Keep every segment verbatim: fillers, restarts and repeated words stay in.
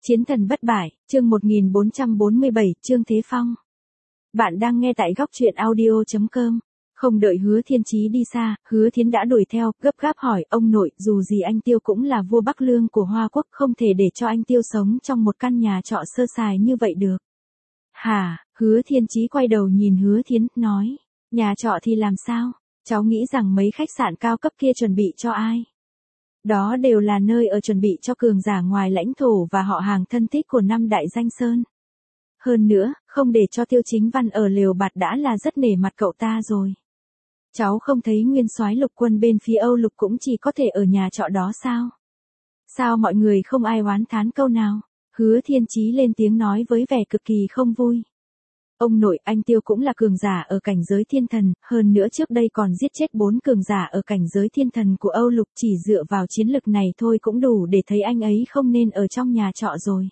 Chiến thần bất bại, chương một nghìn bốn trăm bốn mươi bảy, Trương Thế Phong. Bạn đang nghe tại góc truyện audio chấm com. Không đợi Hứa Thiên Chí đi xa, Hứa Thiến đã đuổi theo, gấp gáp hỏi, ông nội, dù gì anh Tiêu cũng là vua Bắc Lương của Hoa Quốc, không thể để cho anh Tiêu sống trong một căn nhà trọ sơ sài như vậy được. Hả? Hứa Thiên Chí quay đầu nhìn Hứa Thiến, nói, nhà trọ thì làm sao? Cháu nghĩ rằng mấy khách sạn cao cấp kia chuẩn bị cho ai? Đó đều là nơi ở chuẩn bị cho cường giả ngoài lãnh thổ và họ hàng thân thích của năm đại danh sơn. Hơn nữa, không để cho Tiêu Chính Văn ở lều bạt đã là rất nể mặt cậu ta rồi. Cháu không thấy nguyên soái lục quân bên phía Âu Lục cũng chỉ có thể ở nhà trọ đó sao? Sao mọi người không ai oán thán câu nào? Hứa Thiên Chí lên tiếng nói với vẻ cực kỳ không vui. Ông nội, anh Tiêu cũng là cường giả ở cảnh giới thiên thần, hơn nữa trước đây còn giết chết bốn cường giả ở cảnh giới thiên thần của Âu Lục, chỉ dựa vào chiến lực này thôi cũng đủ để thấy anh ấy không nên ở trong nhà trọ rồi.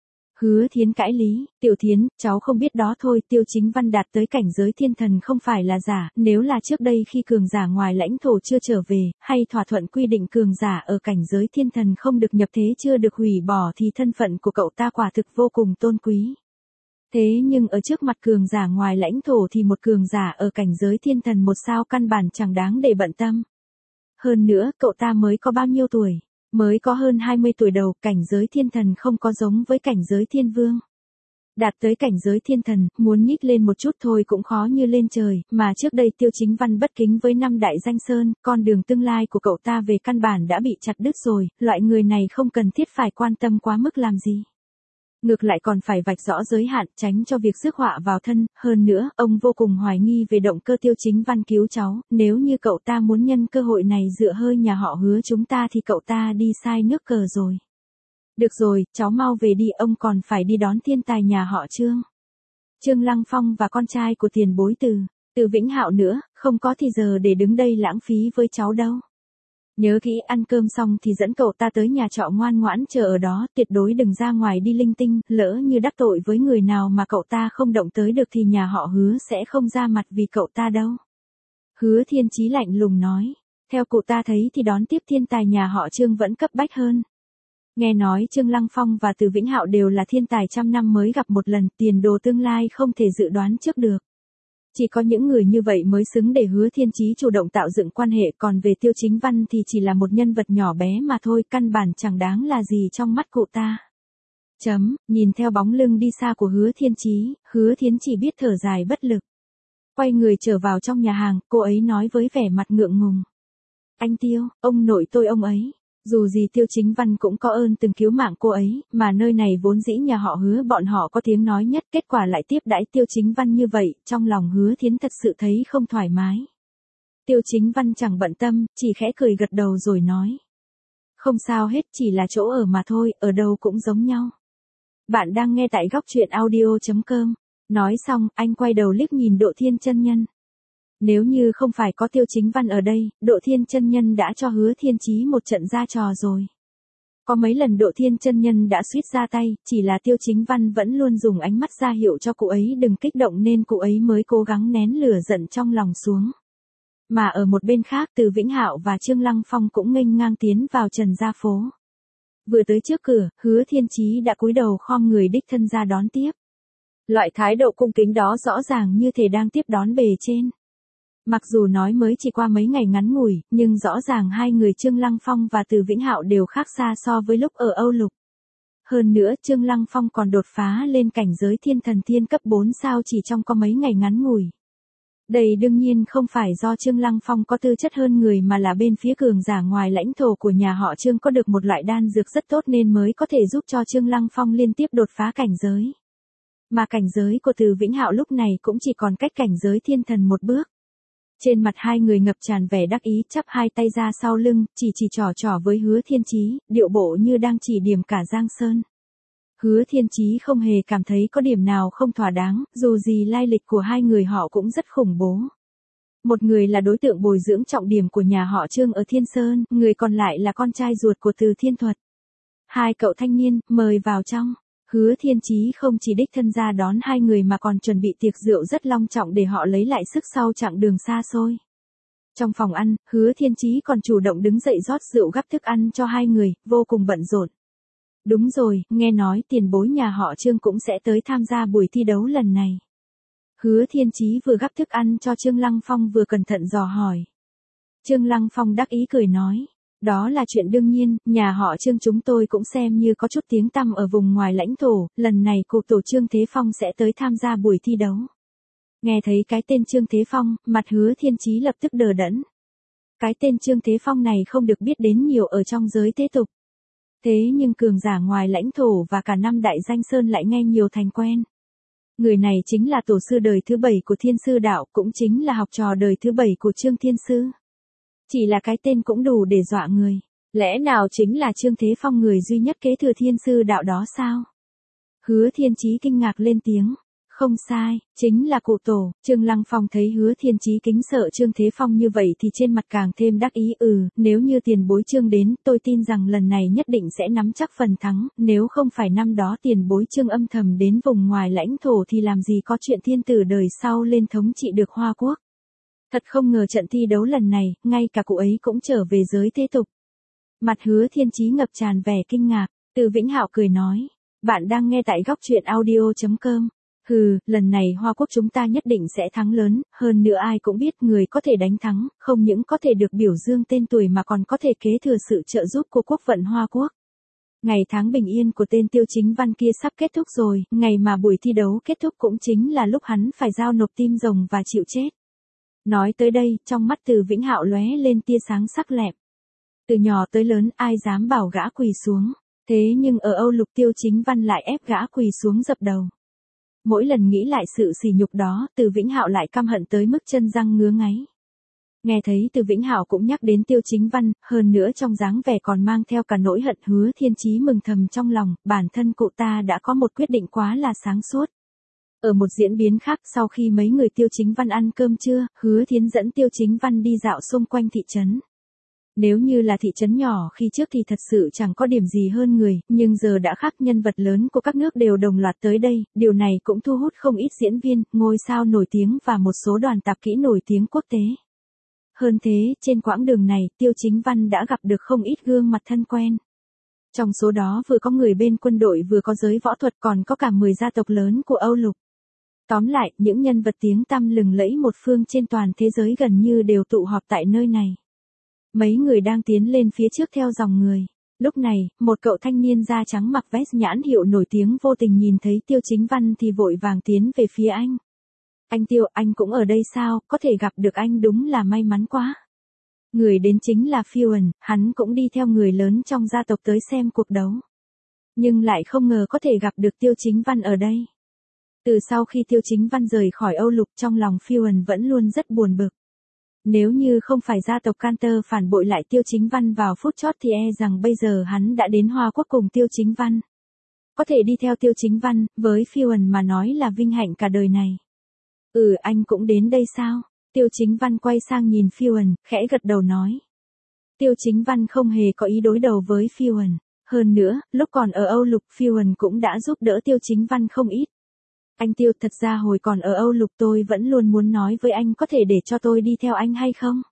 Hứa Thiến cãi lý, Tiểu Thiến, cháu không biết đó thôi, Tiêu Chính Văn đạt tới cảnh giới thiên thần không phải là giả, nếu là trước đây khi cường giả ngoài lãnh thổ chưa trở về, hay thỏa thuận quy định cường giả ở cảnh giới thiên thần không được nhập thế chưa được hủy bỏ thì thân phận của cậu ta quả thực vô cùng tôn quý. Thế nhưng ở trước mặt cường giả ngoài lãnh thổ thì một cường giả ở cảnh giới thiên thần một sao căn bản chẳng đáng để bận tâm. Hơn nữa, cậu ta mới có bao nhiêu tuổi? Mới có hơn hai mươi tuổi đầu, cảnh giới thiên thần không có giống với cảnh giới thiên vương. Đạt tới cảnh giới thiên thần, muốn nhích lên một chút thôi cũng khó như lên trời, mà trước đây Tiêu Chính Văn bất kính với năm đại danh sơn, con đường tương lai của cậu ta về căn bản đã bị chặt đứt rồi, loại người này không cần thiết phải quan tâm quá mức làm gì. Ngược lại còn phải vạch rõ giới hạn, tránh cho việc rước họa vào thân, hơn nữa, ông vô cùng hoài nghi về động cơ Tiêu Chính Văn cứu cháu, nếu như cậu ta muốn nhân cơ hội này dựa hơi nhà họ Hứa chúng ta thì cậu ta đi sai nước cờ rồi. Được rồi, cháu mau về đi, ông còn phải đi đón thiên tài nhà họ Trương. Trương Lăng Phong và con trai của tiền bối Từ, Từ Vĩnh Hạo nữa, không có thì giờ để đứng đây lãng phí với cháu đâu. Nhớ kỹ, ăn cơm xong thì dẫn cậu ta tới nhà trọ ngoan ngoãn chờ ở đó, tuyệt đối đừng ra ngoài đi linh tinh, lỡ như đắc tội với người nào mà cậu ta không động tới được thì nhà họ Hứa sẽ không ra mặt vì cậu ta đâu. Hứa Thiên Chí lạnh lùng nói, theo cụ ta thấy thì đón tiếp thiên tài nhà họ Trương vẫn cấp bách hơn. Nghe nói Trương Lăng Phong và Từ Vĩnh Hạo đều là thiên tài trăm năm mới gặp một lần, tiền đồ tương lai không thể dự đoán trước được. Chỉ có những người như vậy mới xứng để Hứa Thiên Chí chủ động tạo dựng quan hệ, còn về Tiêu Chính Văn thì chỉ là một nhân vật nhỏ bé mà thôi, căn bản chẳng đáng là gì trong mắt cụ ta. Chấm, nhìn theo bóng lưng đi xa của Hứa Thiên Chí, Hứa Thiến chỉ biết thở dài bất lực. Quay người trở vào trong nhà hàng, cô ấy nói với vẻ mặt ngượng ngùng. Anh Tiêu, ông nội tôi ông ấy. Dù gì Tiêu Chính Văn cũng có ơn từng cứu mạng cô ấy, mà nơi này vốn dĩ nhà họ Hứa bọn họ có tiếng nói nhất, kết quả lại tiếp đãi Tiêu Chính Văn như vậy, trong lòng Hứa Thiến thật sự thấy không thoải mái. Tiêu Chính Văn chẳng bận tâm, chỉ khẽ cười gật đầu rồi nói. Không sao hết, chỉ là chỗ ở mà thôi, ở đâu cũng giống nhau. Bạn đang nghe tại góc truyện audio chấm com. Nói xong, anh quay đầu liếc nhìn Độ Thiên chân nhân. Nếu như không phải có Tiêu Chính Văn ở đây, Độ Thiên chân nhân đã cho Hứa Thiên Chí một trận ra trò rồi. Có mấy lần Độ Thiên chân nhân đã suýt ra tay, chỉ là Tiêu Chính Văn vẫn luôn dùng ánh mắt ra hiệu cho cụ ấy đừng kích động nên cụ ấy mới cố gắng nén lửa giận trong lòng xuống. Mà ở một bên khác, Từ Vĩnh Hạo và Trương Lăng Phong cũng nghênh ngang tiến vào Trần gia phố. Vừa tới trước cửa, Hứa Thiên Chí đã cúi đầu khom người đích thân ra đón tiếp. Loại thái độ cung kính đó rõ ràng như thể đang tiếp đón bề trên. Mặc dù nói mới chỉ qua mấy ngày ngắn ngủi, nhưng rõ ràng hai người Trương Lăng Phong và Từ Vĩnh Hạo đều khác xa so với lúc ở Âu Lục. Hơn nữa Trương Lăng Phong còn đột phá lên cảnh giới thiên thần thiên cấp bốn sao chỉ trong có mấy ngày ngắn ngủi. Đây đương nhiên không phải do Trương Lăng Phong có tư chất hơn người mà là bên phía cường giả ngoài lãnh thổ của nhà họ Trương có được một loại đan dược rất tốt nên mới có thể giúp cho Trương Lăng Phong liên tiếp đột phá cảnh giới. Mà cảnh giới của Từ Vĩnh Hạo lúc này cũng chỉ còn cách cảnh giới thiên thần một bước. Trên mặt hai người ngập tràn vẻ đắc ý, chắp hai tay ra sau lưng, chỉ chỉ trò trò với Hứa Thiên Chí, điệu bộ như đang chỉ điểm cả Giang Sơn. Hứa Thiên Chí không hề cảm thấy có điểm nào không thỏa đáng, dù gì lai lịch của hai người họ cũng rất khủng bố. Một người là đối tượng bồi dưỡng trọng điểm của nhà họ Trương ở Thiên Sơn, người còn lại là con trai ruột của Từ Thiên Thuật. Hai cậu thanh niên, mời vào trong. Hứa Thiên Chí không chỉ đích thân ra đón hai người mà còn chuẩn bị tiệc rượu rất long trọng để họ lấy lại sức sau chặng đường xa xôi. Trong phòng ăn, Hứa Thiên Chí còn chủ động đứng dậy rót rượu gắp thức ăn cho hai người, vô cùng bận rộn. Đúng rồi, nghe nói tiền bối nhà họ Trương cũng sẽ tới tham gia buổi thi đấu lần này. Hứa Thiên Chí vừa gắp thức ăn cho Trương Lăng Phong vừa cẩn thận dò hỏi. Trương Lăng Phong đắc ý cười nói. Đó là chuyện đương nhiên, nhà họ Trương chúng tôi cũng xem như có chút tiếng tăm ở vùng ngoài lãnh thổ, lần này cụ tổ Trương Thế Phong sẽ tới tham gia buổi thi đấu. Nghe thấy cái tên Trương Thế Phong, mặt Hứa Thiên Chí lập tức đờ đẫn. Cái tên Trương Thế Phong này không được biết đến nhiều ở trong giới thế tục. Thế nhưng cường giả ngoài lãnh thổ và cả năm đại danh sơn lại nghe nhiều thành quen. Người này chính là tổ sư đời thứ bảy của Thiên Sư Đạo, cũng chính là học trò đời thứ bảy của Trương Thiên Sư. Chỉ là cái tên cũng đủ để dọa người. Lẽ nào chính là Trương Thế Phong người duy nhất kế thừa Thiên Sư Đạo đó sao? Hứa Thiên Chí kinh ngạc lên tiếng. Không sai, chính là cụ tổ. Trương Lăng Phong thấy Hứa Thiên Chí kính sợ Trương Thế Phong như vậy thì trên mặt càng thêm đắc ý. Ừ, nếu như tiền bối Trương đến, tôi tin rằng lần này nhất định sẽ nắm chắc phần thắng, nếu không phải năm đó tiền bối Trương âm thầm đến vùng ngoài lãnh thổ thì làm gì có chuyện thiên tử đời sau lên thống trị được Hoa Quốc. Thật không ngờ trận thi đấu lần này, ngay cả cụ ấy cũng trở về giới thế tục. Mặt Hứa Thiên Chí ngập tràn vẻ kinh ngạc, Từ Vĩnh Hạo cười nói, bạn đang nghe tại góc truyện audio chấm com. Hừ, lần này Hoa Quốc chúng ta nhất định sẽ thắng lớn, hơn nữa ai cũng biết người có thể đánh thắng, không những có thể được biểu dương tên tuổi mà còn có thể kế thừa sự trợ giúp của quốc vận Hoa Quốc. Ngày tháng bình yên của tên Tiêu Chính Văn kia sắp kết thúc rồi, ngày mà buổi thi đấu kết thúc cũng chính là lúc hắn phải giao nộp tim rồng và chịu chết. Nói tới đây, trong mắt Từ Vĩnh Hạo lóe lên tia sáng sắc lẹm. Từ nhỏ tới lớn ai dám bảo gã quỳ xuống, thế nhưng ở Âu Lục Tiêu Chính Văn lại ép gã quỳ xuống dập đầu. Mỗi lần nghĩ lại sự sỉ nhục đó, Từ Vĩnh Hạo lại căm hận tới mức chân răng ngứa ngáy. Nghe thấy Từ Vĩnh Hạo cũng nhắc đến Tiêu Chính Văn, hơn nữa trong dáng vẻ còn mang theo cả nỗi hận, Hứa Thiên Chí mừng thầm trong lòng, bản thân cụ ta đã có một quyết định quá là sáng suốt. Ở một diễn biến khác, sau khi mấy người Tiêu Chính Văn ăn cơm trưa, Hứa Thiến dẫn Tiêu Chính Văn đi dạo xung quanh thị trấn. Nếu như là thị trấn nhỏ khi trước thì thật sự chẳng có điểm gì hơn người, nhưng giờ đã khác, nhân vật lớn của các nước đều đồng loạt tới đây, điều này cũng thu hút không ít diễn viên, ngôi sao nổi tiếng và một số đoàn tạp kỹ nổi tiếng quốc tế. Hơn thế, trên quãng đường này, Tiêu Chính Văn đã gặp được không ít gương mặt thân quen. Trong số đó vừa có người bên quân đội vừa có giới võ thuật, còn có cả mười gia tộc lớn của Âu Lục. Tóm lại, những nhân vật tiếng tăm lừng lẫy một phương trên toàn thế giới gần như đều tụ họp tại nơi này. Mấy người đang tiến lên phía trước theo dòng người. Lúc này, một cậu thanh niên da trắng mặc vest nhãn hiệu nổi tiếng vô tình nhìn thấy Tiêu Chính Văn thì vội vàng tiến về phía anh. Anh Tiêu, anh cũng ở đây sao, có thể gặp được anh đúng là may mắn quá. Người đến chính là Phiêu, hắn cũng đi theo người lớn trong gia tộc tới xem cuộc đấu. Nhưng lại không ngờ có thể gặp được Tiêu Chính Văn ở đây. Từ sau khi Tiêu Chính Văn rời khỏi Âu Lục, trong lòng Phiêu vẫn luôn rất buồn bực. Nếu như không phải gia tộc Canter phản bội lại Tiêu Chính Văn vào phút chót thì e rằng bây giờ hắn đã đến Hoa Quốc cùng Tiêu Chính Văn. Có thể đi theo Tiêu Chính Văn, với Phiêu mà nói là vinh hạnh cả đời này. Ừ, anh cũng đến đây sao? Tiêu Chính Văn quay sang nhìn Phiêu, khẽ gật đầu nói. Tiêu Chính Văn không hề có ý đối đầu với Phiêu. Hơn nữa, lúc còn ở Âu Lục, Phiêu cũng đã giúp đỡ Tiêu Chính Văn không ít. Anh Tiêu, thật ra hồi còn ở Âu Lục tôi vẫn luôn muốn nói với anh, có thể để cho tôi đi theo anh hay không?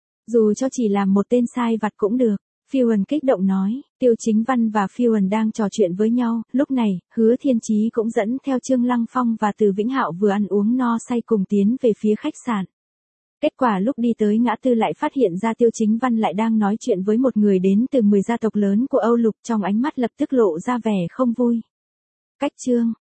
Dù cho chỉ làm một tên sai vặt cũng được. Phiêu kích động nói. Tiêu Chính Văn và Phiêu đang trò chuyện với nhau, lúc này, Hứa Thiên Chí cũng dẫn theo Trương Lăng Phong và Từ Vĩnh Hạo vừa ăn uống no say cùng tiến về phía khách sạn. Kết quả lúc đi tới ngã tư lại phát hiện ra Tiêu Chính Văn lại đang nói chuyện với một người đến từ mười gia tộc lớn của Âu Lục, trong ánh mắt lập tức lộ ra vẻ không vui. Cách Trương,